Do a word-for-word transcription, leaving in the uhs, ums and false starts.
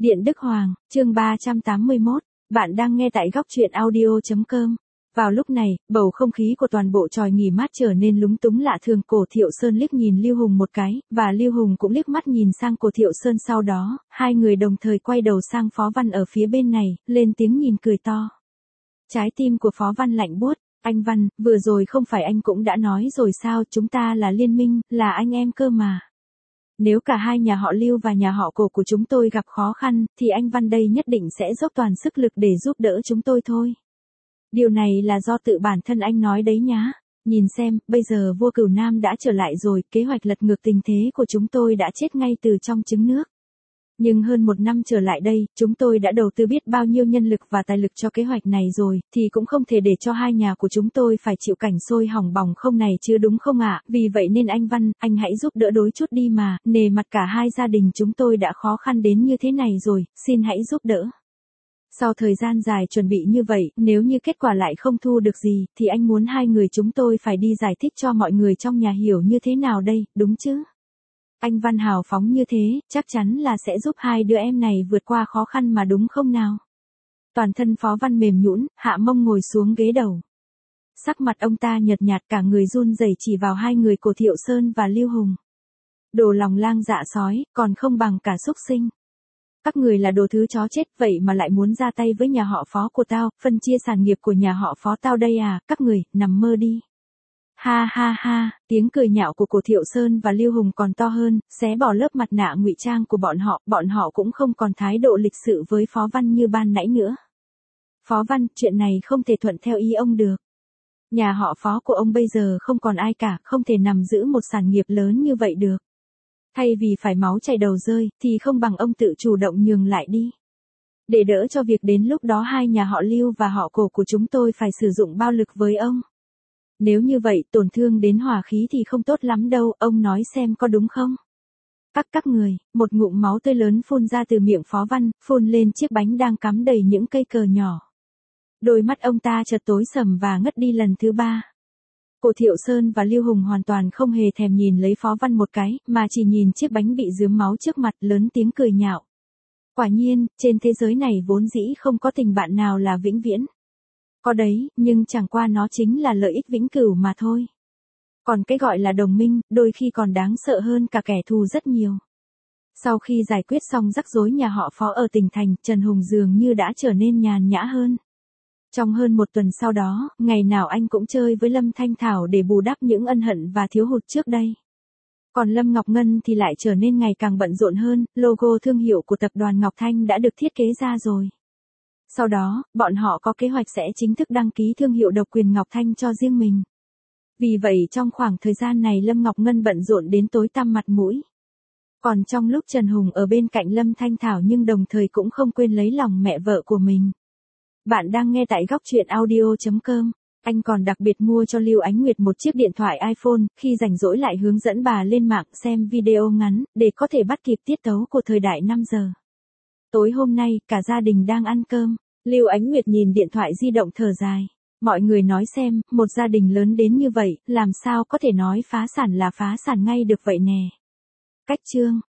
Điện Đức Hoàng, chương ba trăm tám mươi mốt, bạn đang nghe tại góc truyện audio.com. Vào lúc này, bầu không khí của toàn bộ tròi nghỉ mát trở nên lúng túng lạ thường. Cổ Thiệu Sơn liếc nhìn Lưu Hùng một cái, và Lưu Hùng cũng liếc mắt nhìn sang Cổ Thiệu Sơn, sau đó, hai người đồng thời quay đầu sang Phó Văn ở phía bên này, lên tiếng nhìn cười to. Trái tim của Phó Văn lạnh buốt, anh Văn, vừa rồi không phải anh cũng đã nói rồi sao, chúng ta là liên minh, là anh em cơ mà. Nếu cả hai nhà họ Lưu và nhà họ Cổ của chúng tôi gặp khó khăn, thì anh Văn đây nhất định sẽ dốc toàn sức lực để giúp đỡ chúng tôi thôi. Điều này là do tự bản thân anh nói đấy nhá. Nhìn xem, bây giờ vua Cửu Nam đã trở lại rồi, kế hoạch lật ngược tình thế của chúng tôi đã chết ngay từ trong trứng nước. Nhưng hơn một năm trở lại đây, chúng tôi đã đầu tư biết bao nhiêu nhân lực và tài lực cho kế hoạch này rồi, thì cũng không thể để cho hai nhà của chúng tôi phải chịu cảnh sôi hỏng bỏng không này chứ đúng không ạ? Vì vậy nên anh Văn, anh hãy giúp đỡ đối chút đi mà, nề mặt cả hai gia đình chúng tôi đã khó khăn đến như thế này rồi, xin hãy giúp đỡ. Sau thời gian dài chuẩn bị như vậy, nếu như kết quả lại không thu được gì, thì anh muốn hai người chúng tôi phải đi giải thích cho mọi người trong nhà hiểu như thế nào đây, đúng chứ? Anh Văn hào phóng như thế, chắc chắn là sẽ giúp hai đứa em này vượt qua khó khăn mà đúng không nào? Toàn thân Phó Văn mềm nhũn, hạ mông ngồi xuống ghế đầu. Sắc mặt ông ta nhợt nhạt, cả người run rẩy chỉ vào hai người Cổ Thiệu Sơn và Lưu Hùng. Đồ lòng lang dạ sói, còn không bằng cả súc sinh. Các người là đồ thứ chó chết, vậy mà lại muốn ra tay với nhà họ Phó của tao, phân chia sản nghiệp của nhà họ Phó tao đây à, các người, nằm mơ đi. Ha ha ha, tiếng cười nhạo của Cổ Thiệu Sơn và Lưu Hùng còn to hơn, xé bỏ lớp mặt nạ ngụy trang của bọn họ, bọn họ cũng không còn thái độ lịch sự với Phó Văn như ban nãy nữa. Phó Văn, chuyện này không thể thuận theo ý ông được. Nhà họ Phó của ông bây giờ không còn ai cả, không thể nằm giữ một sản nghiệp lớn như vậy được. Thay vì phải máu chảy đầu rơi, thì không bằng ông tự chủ động nhường lại đi. Để đỡ cho việc đến lúc đó hai nhà họ Lưu và họ Cổ của chúng tôi phải sử dụng bạo lực với ông. Nếu như vậy, tổn thương đến hòa khí thì không tốt lắm đâu, ông nói xem có đúng không? Các các người, một ngụm máu tươi lớn phun ra từ miệng Phó Văn, phun lên chiếc bánh đang cắm đầy những cây cờ nhỏ. Đôi mắt ông ta chợt tối sầm và ngất đi lần thứ ba. Cổ Thiệu Sơn và Lưu Hùng hoàn toàn không hề thèm nhìn lấy Phó Văn một cái, mà chỉ nhìn chiếc bánh bị rướm máu trước mặt, lớn tiếng cười nhạo. Quả nhiên, trên thế giới này vốn dĩ không có tình bạn nào là vĩnh viễn. Có đấy, nhưng chẳng qua nó chính là lợi ích vĩnh cửu mà thôi. Còn cái gọi là đồng minh, đôi khi còn đáng sợ hơn cả kẻ thù rất nhiều. Sau khi giải quyết xong rắc rối nhà họ Phó ở tỉnh thành, Trần Hùng dường như đã trở nên nhàn nhã hơn. Trong hơn một tuần sau đó, ngày nào anh cũng chơi với Lâm Thanh Thảo để bù đắp những ân hận và thiếu hụt trước đây. Còn Lâm Ngọc Ngân thì lại trở nên ngày càng bận rộn hơn, logo thương hiệu của tập đoàn Ngọc Thanh đã được thiết kế ra rồi. Sau đó, bọn họ có kế hoạch sẽ chính thức đăng ký thương hiệu độc quyền Ngọc Thanh cho riêng mình. Vì vậy trong khoảng thời gian này Lâm Ngọc Ngân bận rộn đến tối tăm mặt mũi. Còn trong lúc Trần Hùng ở bên cạnh Lâm Thanh Thảo nhưng đồng thời cũng không quên lấy lòng mẹ vợ của mình. Bạn đang nghe tại góc truyện audio.com. Anh còn đặc biệt mua cho Lưu Ánh Nguyệt một chiếc điện thoại iPhone, khi rảnh rỗi lại hướng dẫn bà lên mạng xem video ngắn, để có thể bắt kịp tiết tấu của thời đại năm giờ. Tối hôm nay, cả gia đình đang ăn cơm. Lưu Ánh Nguyệt nhìn điện thoại di động thở dài. Mọi người nói xem, một gia đình lớn đến như vậy, làm sao có thể nói phá sản là phá sản ngay được vậy nè. Cách chương.